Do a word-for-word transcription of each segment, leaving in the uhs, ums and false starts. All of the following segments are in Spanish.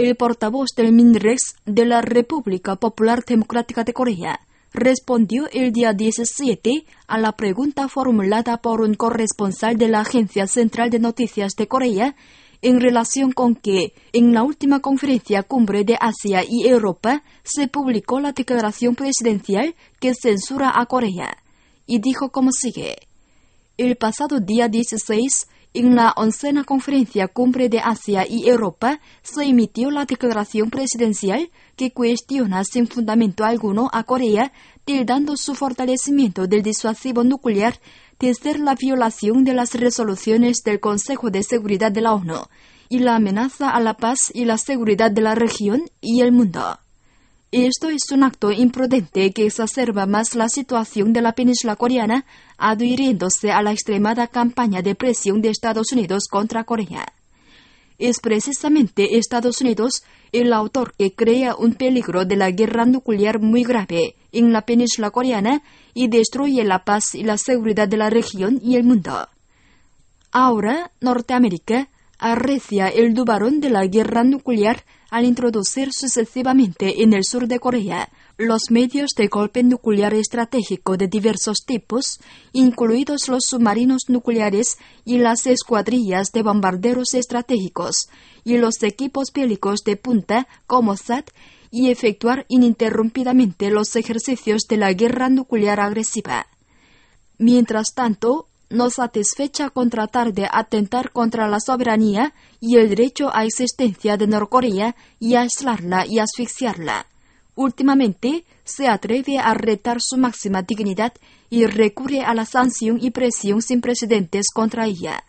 el portavoz del MINREX de la República Popular Democrática de Corea respondió el día diecisiete a la pregunta formulada por un corresponsal de la Agencia Central de Noticias de Corea en relación con que en la última conferencia cumbre de Asia y Europa se publicó la declaración presidencial que censura a Corea, y dijo como sigue. El pasado día dieciséis, en la oncena conferencia cumbre de Asia y Europa, se emitió la declaración presidencial que cuestiona sin fundamento alguno a Corea, tildando su fortalecimiento del disuasivo nuclear de ser la violación de las resoluciones del Consejo de Seguridad de la ONU y la amenaza a la paz y la seguridad de la región y el mundo. Esto es un acto imprudente que exacerba más la situación de la península coreana, adhiriéndose a la extremada campaña de presión de Estados Unidos contra Corea. Es precisamente Estados Unidos el autor que crea un peligro de la guerra nuclear muy grave en la península coreana y destruye la paz y la seguridad de la región y el mundo. Ahora, Norteamérica arrecia el nubarrón de la guerra nuclear al introducir sucesivamente en el sur de Corea los medios de golpe nuclear estratégico de diversos tipos, incluidos los submarinos nucleares y las escuadrillas de bombarderos estratégicos, y los equipos bélicos de punta como S A T, y efectuar ininterrumpidamente los ejercicios de la guerra nuclear agresiva. Mientras tanto, no satisfecha con tratar de atentar contra la soberanía y el derecho a existencia de Norcorea y a aislarla y asfixiarla, últimamente se atreve a retar su máxima dignidad y recurre a la sanción y presión sin precedentes contra ella.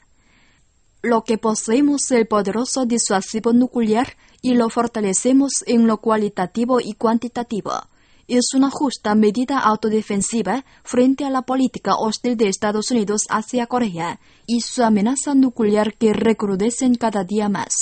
Lo que poseemos el poderoso disuasivo nuclear y lo fortalecemos en lo cualitativo y cuantitativo. Es una justa medida autodefensiva frente a la política hostil de Estados Unidos hacia Corea y su amenaza nuclear que recrudecen cada día más.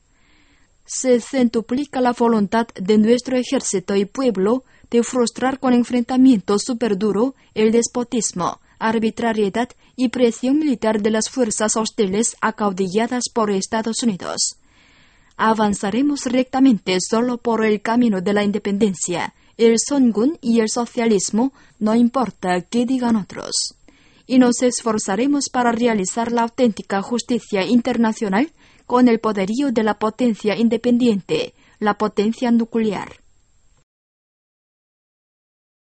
Se centuplica la voluntad de nuestro ejército y pueblo de frustrar con enfrentamiento superduro el despotismo, arbitrariedad y presión militar de las fuerzas hostiles acaudilladas por Estados Unidos. Avanzaremos rectamente solo por el camino de la independencia, el Songun y el socialismo, no importa qué digan otros. Y nos esforzaremos para realizar la auténtica justicia internacional con el poderío de la potencia independiente, la potencia nuclear.